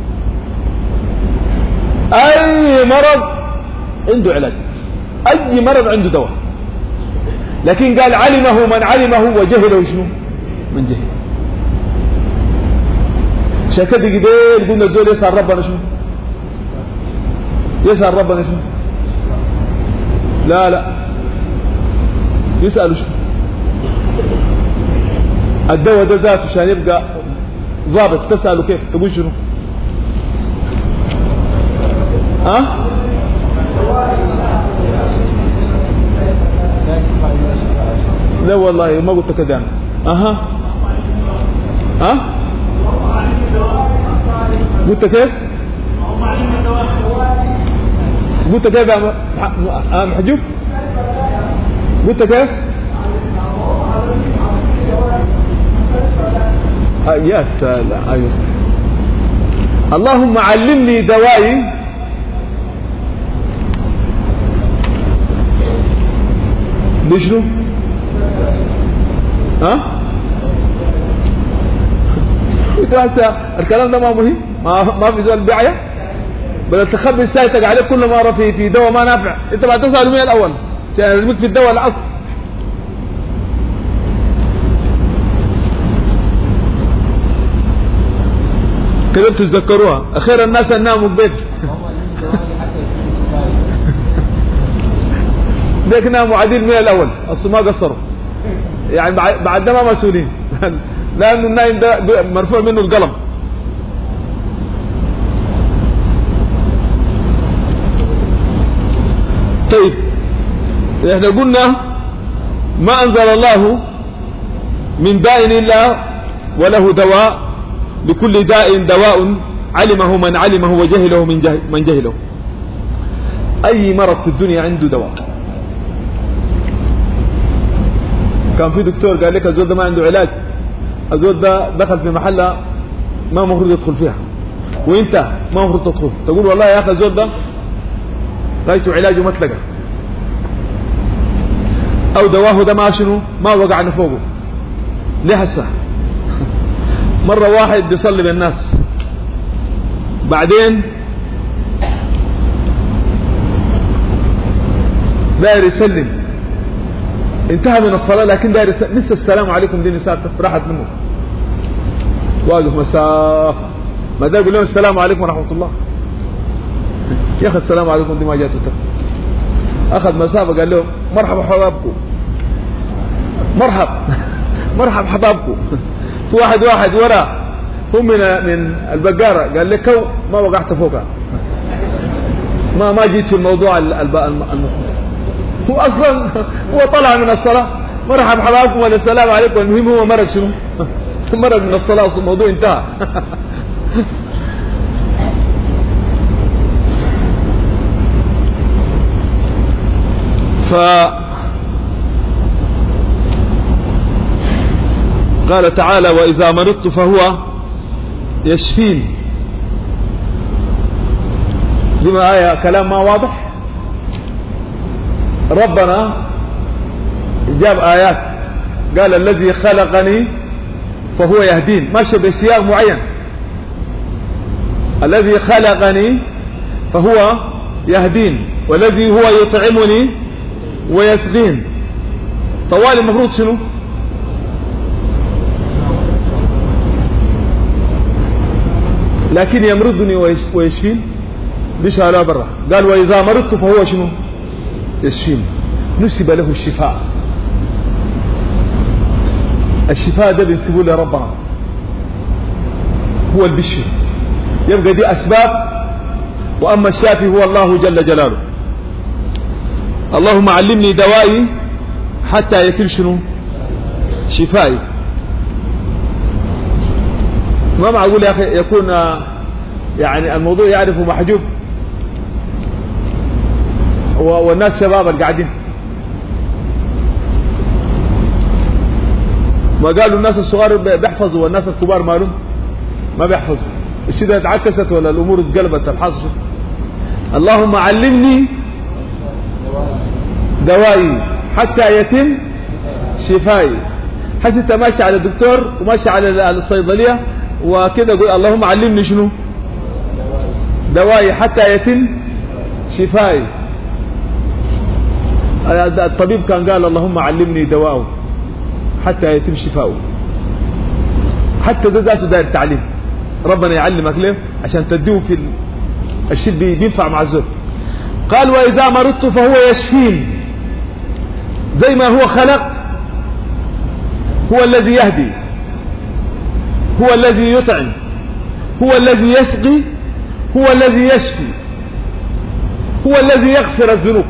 اي مرض عنده علاج، اي مرض عنده دواء، لكن قال: علمه من علمه وجهله شنو؟ من جهل. عشان كده قبل قلنا الزول يسأل ربنا شنو؟ يسأل ربنا شنو؟ لا يسأل شنو؟ الدواء ده ذاته عشان يبقى ضابط، تسأله كيف؟ تقول شنو؟ لا والله ما قلت كده أنا. قلت كيف؟ قلت كيف يا محجوب؟ قلت كيف؟ يا سلام. أيوة صح. اللهم علمني دوائي بشنو؟ الكلام ده ما مهم، ما في زول بيعيا، بل تخبي سايتك عليه كل مرة في دواء ما نافع. انت بعد تسأل مين الأول عشان يرميك في الدواء الأصل. كده بتتذكروها. أخيرا الناس ناموا ببيت ليك ناموا عديل من الأول، أصلا ما قصروا يعني، بعد ده ما مسؤولين لأنه النايم ده مرفوع منه القلم. طيب احنا قلنا: ما أنزل الله من داء إلا وله دواء، لكل داء دواء علمه من علمه وجهله من جهله. أي مرض في الدنيا عنده دواء. كان في دكتور قال لك الزول ده ما عنده علاج، الزول ده دخل في محلة ما مفروض يدخل فيها، وانت ما مفروض تدخل، تقول والله يا اخي الزول ده رايته علاجه ما تلقى، او دواه ده ما شنو ما وقعنا فوقه. ليه هسه؟ مرة واحد بيصلي بالناس، بعدين داير يسلم، انتهى من الصلاة لكن داير لسه السلام عليكم دي نساء راحت منه، واقف مسافة، ما دا يقول لهم السلام عليكم ورحمة الله، يا أخي السلام عليكم دي ما جاته أخذ مسافة قال لهم: مرحبا حبابكم، مرحب حبابكم. في واحد ورا هم من البقارة قال لك ما وقعت فوقها، ما جيت في الموضوع المصنع. هو أصلا هو طلع من الصلاة مرحب حبابكم ولا السلام عليكم، المهم هو مرق شنو؟ مرق من الصلاة، الموضوع انتهى. قال تعالى: وإذا مرضت فهو يشفين. دي ما آية كلام ما واضح. ربنا جاب آيات قال: الذي خلقني فهو يهدين، ماشي بسياق معين. الذي خلقني فهو يهدين، والذي هو يطعمني ويسقين. طوال المفروض شنو؟ لكن يمرضني ويشفين ليش على برا؟ قال وإذا مرضت فهو شنو؟ يشفين. نسب له الشفاء. الشفاء ده بنسبه لربنا، هو اللي بيشفي. يبقى دي أسباب، وأما الشافي هو الله جل جلاله. اللهم علمني دوائي حتى يتم شنو؟ شفائي. ما معقول يا أخي يكون يعني الموضوع يعرفه محجوب والناس شباب القاعدين. ما قالوا الناس الصغار بيحفظوا والناس الكبار مالهم ما بيحفظوا. الشدة اتعكست ولا الأمور اتقلبت؟ الحاصل اللهم علمني دوائي حتى يتم شفائي. حسيت ماشي على الدكتور وماشي على الصيدلية وكذا قول اللهم علمني شنو؟ دوائي حتى يتم شفائي. الطبيب كان قال اللهم علمني دواءه حتى يتم شفاؤه. حتى ده ذاته داير تعليم، ربنا يعلمك ليه؟ عشان تديه في الشيء بينفع مع الزول. قال وإذا مرضت فهو يشفين. زي ما هو خلق، هو الذي يهدي، هو الذي يطعم، هو الذي يسقي، هو الذي يشفي، هو الذي يغفر الذنوب.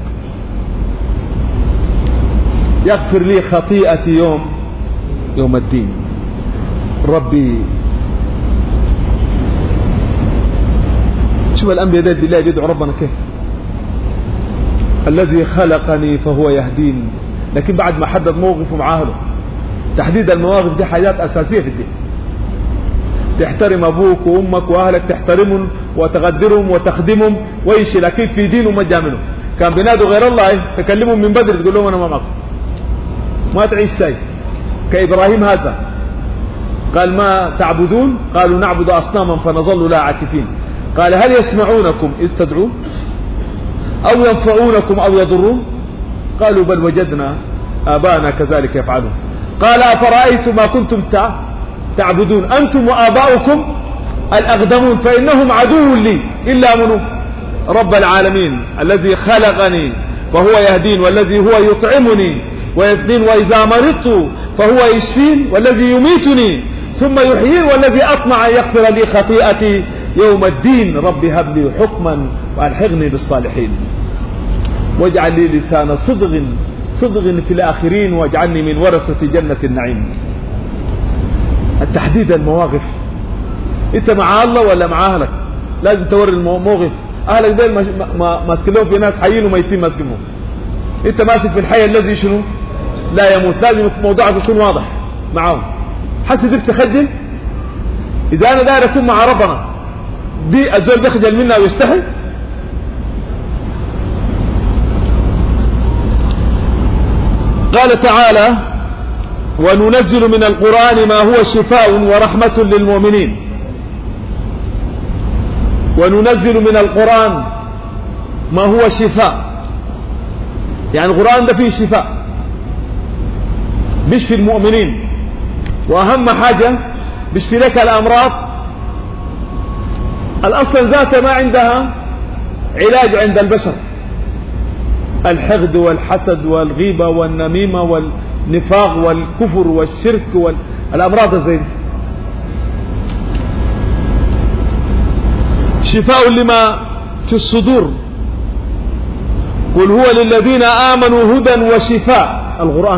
يغفر لي خطيئتي يوم الدين. ربي شوف الأنبياء ديت بالله بيدعوا ربنا كيف. الذي خلقني فهو يهدين. لكن بعد ما حدد موقفه مع أهله. تحديد المواقف دي حاجات أساسية في الدين. تحترم أبوك وأمك وأهلك، تحترمهم وتقدرهم وتخدمهم ويشي، لكن في دينه ما جامنهم. كان بينادوا غير الله تكلمهم من بدر تقول لهم أنا ما معكم، ما تعيش ساي. كإبراهيم هذا قال ما تعبدون؟ قالوا نعبد أصناما فنظل لا عاكفين. قال هل يسمعونكم إذ تدعون أو ينفعونكم أو يضرون؟ قالوا بل وجدنا آباءنا كذلك يفعلون. قال أفرأيتم ما كنتم تعبدون أنتم وآباؤكم الأقدمون فإنهم عدو لي إلا من رب العالمين الذي خلقني فهو يهدين، والذي هو يطعمني ويسقين، وإذا مرضت فهو يشفين، والذي يميتني ثم يحيين، والذي أطمع أن يغفر لي خطيئتي يوم الدين. ربي هب لي حكما وألحقني بالصالحين، واجعل لي لسان صدق في الآخرين، واجعلني من ورثة جنة النعيم. التحديد المواقف، انت مع الله ولا مع أهلك؟ لازم توري الموقف. أهلك دول ماسكين لهم في ناس حيين وميتين ماسكينهم، انت ماسك في الحي الذي شنو لا يموت. لازم موضوعك يكون واضح معهم. حسي بتخجل اذا انا داير اكون مع ربنا دي الزول بيخجل منا ويستحي. قال تعالى وننزل من القرآن ما هو شفاء ورحمة للمؤمنين. وننزل من القرآن ما هو شفاء، يعني القرآن ده فيه شفاء بيشفي المؤمنين، وأهم حاجة بيشفي لك الأمراض الأصل ذاتها ما عندها علاج عند البشر، الحقد والحسد والغيبة والنميمة والنفاق والكفر والشرك والأمراض زي دي. شفاء لما في الصدور. قل هو للذين آمنوا هدى وشفاء.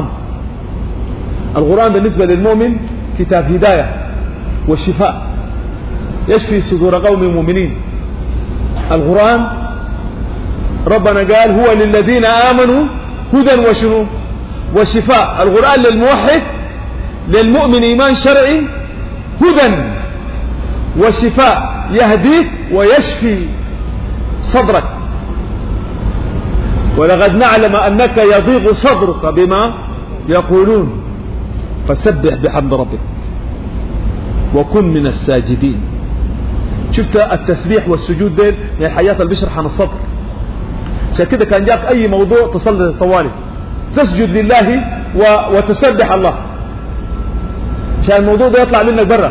القرآن بالنسبة للمؤمن كتاب هداية وشفاء، يشفي صدور قوم مؤمنين. القرآن ربنا قال هو للذين آمنوا هدى وشنو وشفاء. القرآن للموحد للمؤمن إيمان شرعي هدى وشفاء، يهديك ويشفي صدرك. ولقد نعلم أنك يضيق صدرك بما يقولون فسبح بحمد ربك. وكن من الساجدين. شفت التسبيح والسجود دين من الحياة اللي بيشرح عن الصبر. عشان كده كان جاك أي موضوع تصلي طوالي تسجد لله وتسبح الله عشان الموضوع ده يطلع منك برا.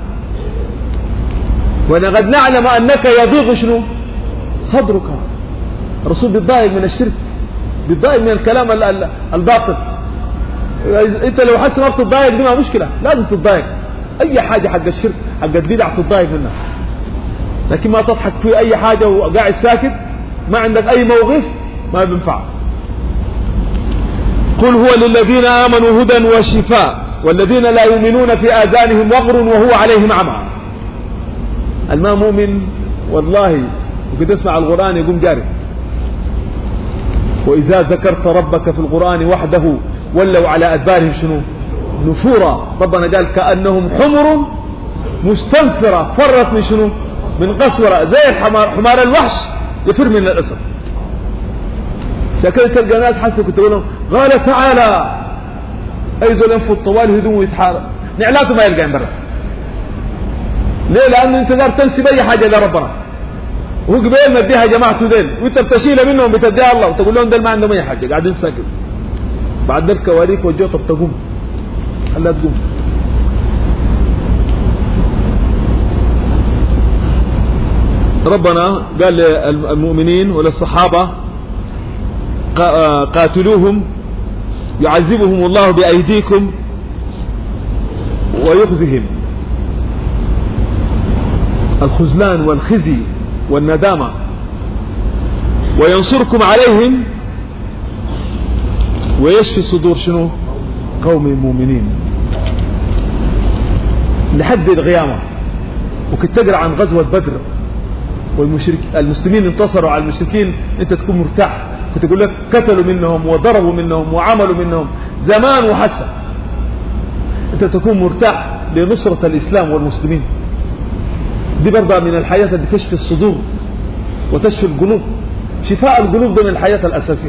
ولقد نعلم أنك يضيق شنو صدرك. الرسول بيتضايق من الشرك، بيتضايق من الكلام الباطل. انت لو حاسس ما بتتضايق دي ما مشكلة، لازم تتضايق. اي حاجة حق الشرك حق البدع تتضايق منها، لكن ما تضحك في اي حاجة وقاعد ساكت ما عندك اي موقف ما بينفع. قل هو للذين آمنوا هدى وشفاء والذين لا يؤمنون في آذانهم وقر وهو عليهم أعمى. الما مؤمن والله وقد اسمع القرآن يقوم جاري. وإذا ذكرت ربك في القرآن وحده ولوا على أدبارهم شنو نفورا. ربنا قال كأنهم حمر مستنفرة فرت من شنو من قسورة، زي الحمار حمار الوحش يفر من الأسد. سكنت تلقى ناس حسوا كنت لهم قال تعالى أي ذو الأنف الطوال هدوم ويتحارب نعلاته ما يلقى برا. ليه؟ لأنه أنت دار تنسب أي حاجة لربنا وهو قبل ما اديها جماعته ديل وانت بتشيل منهم بتديها الله وتقول لهم ديل ما عندهم أي حاجة قاعدين ساكت. بعد ذلك كواريك والجوطة تقوم خلها تقوم. ربنا قال للمؤمنين وللصحابة قاتلوهم يعذبهم الله بأيديكم ويخزهم. الخذلان والخزي والندامة وينصركم عليهم ويشفي صدور شنو قوم المؤمنين لحد القيامة. وكنت تقرأ عن غزوة بدر المسلمين انتصروا على المشركين انت تكون مرتاح. كنت اقول لك قتلوا منهم وضربوا منهم وعملوا منهم زمان وحسن، انت تكون مرتاح لنصرة الاسلام والمسلمين. دي برضه من الحياة اللي تشفي الصدور وتشفي القلوب. شفاء القلوب ده من الحياة الاساسية،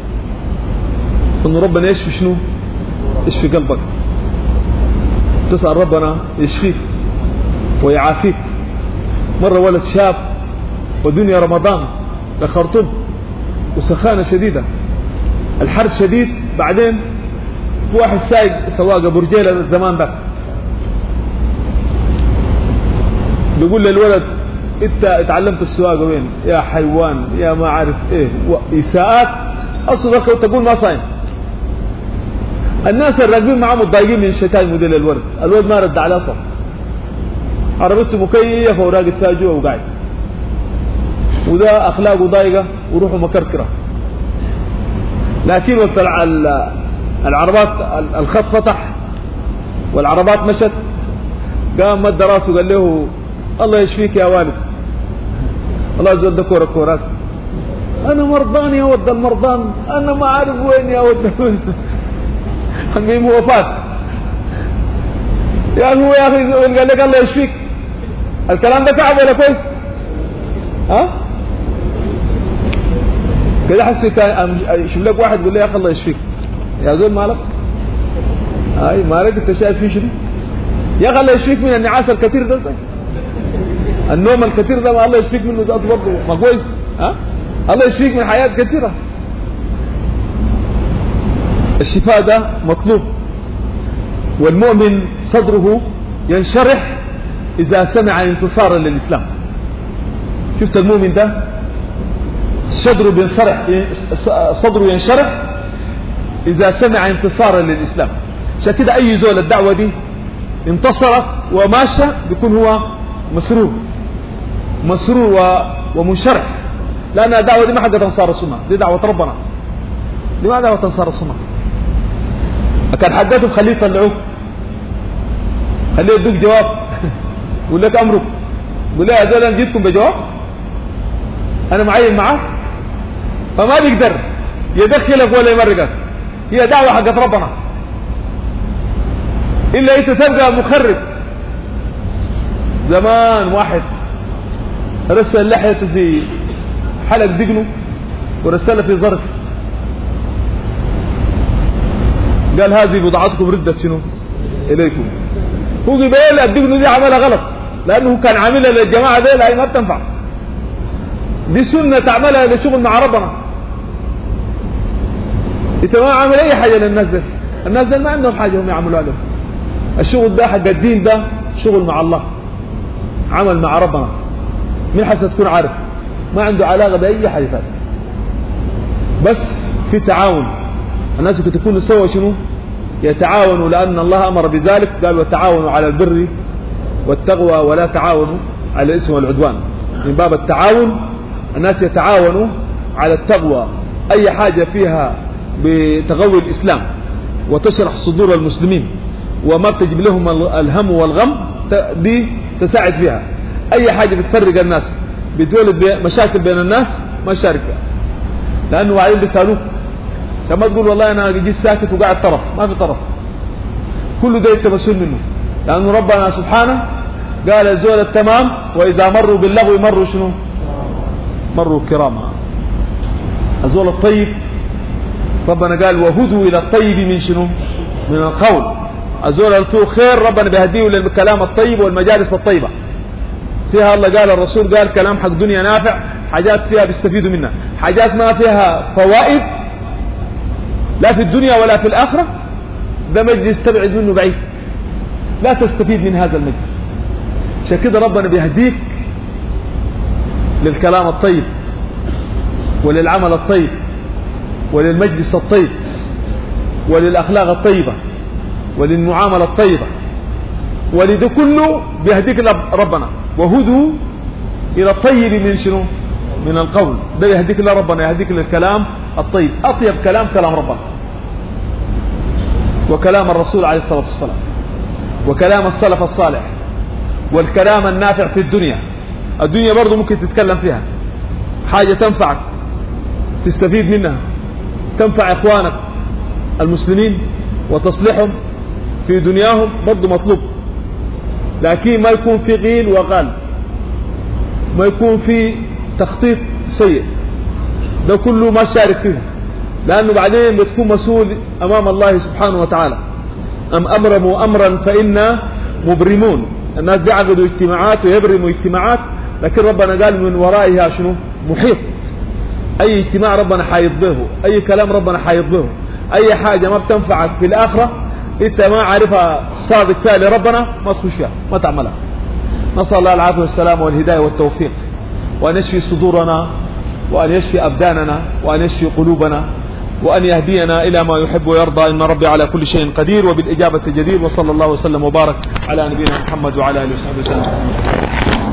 ان ربنا يشفي شنو يشفي قلبك. تسأل ربنا يشفيك ويعافيك. مرة ولد شاب ودنيا رمضان لخرطوم وسخانة شديدة الحر شديد. بعدين واحد سايق سواق ابو رجيله الزمان ده بيقول للولد انت اتعلمت السواقه وين يا حيوان يا ما عارف ايه واساءات اصلا تقول ما صايم. الناس الراكبين معاه متضايقين من الشتايم موديل الولد ما رد على اصلا. عربيته مكيفه وراقد فيها جوا وقاعد، وده اخلاقه ضايقه وروحه مكركره. لكن وقت العربات الخط فتح والعربات مشت قام مد راسه قال له الله يشفيك يا والد، الله يزود كورك انا مرضان يا ود المرضان انا ما عارف وين يا ود المهم هو فات يا هو يا اخي قال لك الله يشفيك. الكلام ده كعب ولا كويس؟ ها كده حسي كان يشوف لك واحد يقول لي يا اخي الله يشفيك يا زول مالك اي مالك انت شايف فيه شنو يا اخي الله يشفيك من النعاس الكثير ده النوم الكثير ده ما الله يشفيك منه ذات برضه ما كويس. ها الله يشفيك من حياة كثيرة. الشفاء ده مطلوب. والمؤمن صدره ينشرح إذا سمع انتصارا للإسلام. شفت المؤمن ده صدره ينشرح إذا سمع انتصارا للإسلام. عشان كده أي زول الدعوة دي انتصرت وماشى بيكون هو مسرور ومنشرح، لأن الدعوة دي ما حقت أنصار السنة، دي دعوة ربنا. دي ما دعوة أنصار السنة. كان حداته خليه يطلعوك خليه يدوك جواب يقول لك أمرك يقول لي هذول أنا جيتكم بجواب أنا معين معاه فما بيقدر يدخلك ولا يمرقك. هي دعوة حقت ربنا. إلا أنت تبقى مخرب. زمان واحد رسل لحيته في حلق دقنه ورسلها في ظرف قال هذه بضاعتكم ردت شنو إليكم. هو قبيل الدقن دي عملها غلط لأنه كان عاملها للجماعة دي لا ما بتنفع. دي سنة تعملها لشغل مع ربنا. انت ما عامل اي حاجة للناس دي. الناس دي ما عندهم حاجة هم يعملوا له. الشغل ده حق الدين ده شغل مع الله، عمل مع ربنا، من حسن تكون عارف ما عنده علاقة بأي حاجة ثانية، بس في تعاون. الناس كنت تكون سوى شنو؟ يتعاونوا لأن الله أمر بذلك، قال وتعاونوا على البر والتقوى ولا تعاونوا على الإثم والعدوان. من باب التعاون الناس يتعاونوا على التقوى، أي حاجة فيها بتغوي الإسلام وتشرح صدور المسلمين وما بتجيب لهم الهم والغم دي تساعد فيها. أي حاجة بتفرق الناس بتولد مشاكل بين الناس ما شارك فيها، لأنه بعدين بيسألوك كما تقول والله أنا جيت ساكت وقاعد طرف، ما في طرف، كله ده أنت مسؤول منه، لأنه ربنا سبحانه قال الزول التمام وإذا مروا باللغو مروا شنو؟ مروا كراما. الزول الطيب ربنا قال وهدوا إلى الطيب من شنو؟ من القول. الزول الفيه خير ربنا بيهديه للكلام الطيب والمجالس الطيبة. فيها الله قال الرسول قال كلام حق دنيا نافع، حاجات فيها بيستفيدوا منها، حاجات ما فيها فوائد لا في الدنيا ولا في الآخرة، ده مجلس تبعد منه بعيد، لا تستفيد من هذا المجلس. عشان كده ربنا بيهديك للكلام الطيب وللعمل الطيب وللمجلس الطيب وللأخلاق الطيبة وللمعاملة الطيبة، ولده كله بيهديك ربنا. وهدوا إلى الطيب من شنو؟ من القول. ده يهديك لربنا، يهديك للكلام الطيب. أطيب كلام كلام ربنا وكلام الرسول عليه الصلاة والسلام وكلام السلف الصالح والكلام النافع في الدنيا. الدنيا برضو ممكن تتكلم فيها حاجة تنفعك تستفيد منها، تنفع إخوانك المسلمين وتصلحهم في دنياهم، برضو مطلوب، لكن ما يكون في قيل وقال، ما يكون في تخطيط سيء، ده كله ما شارك فيه، لأنه بعدين بتكون مسؤول أمام الله سبحانه وتعالى. أم أبرموا أمرا فإنا مبرمون. الناس بيعقدوا اجتماعات ويبرموا اجتماعات، لكن ربنا قال من ورائها شنو؟ محيط. أي اجتماع ربنا حيض به، أي كلام ربنا حيض به، أي حاجة ما بتنفعك في الآخرة انت ما عارفها صادق فيها لربنا ما تخش فيها، ما تعملها. نسأل الله العافية والسلام والهداية والتوفيق، وأن يشفي صدورنا وأن يشفي أبداننا وأن يشفي قلوبنا وأن يهدينا إلى ما يحب ويرضى، إن ربي على كل شيء قدير وبالإجابة جدير. وصلى الله وسلم وبارك على نبينا محمد وعلى آله وصحبه وسلم.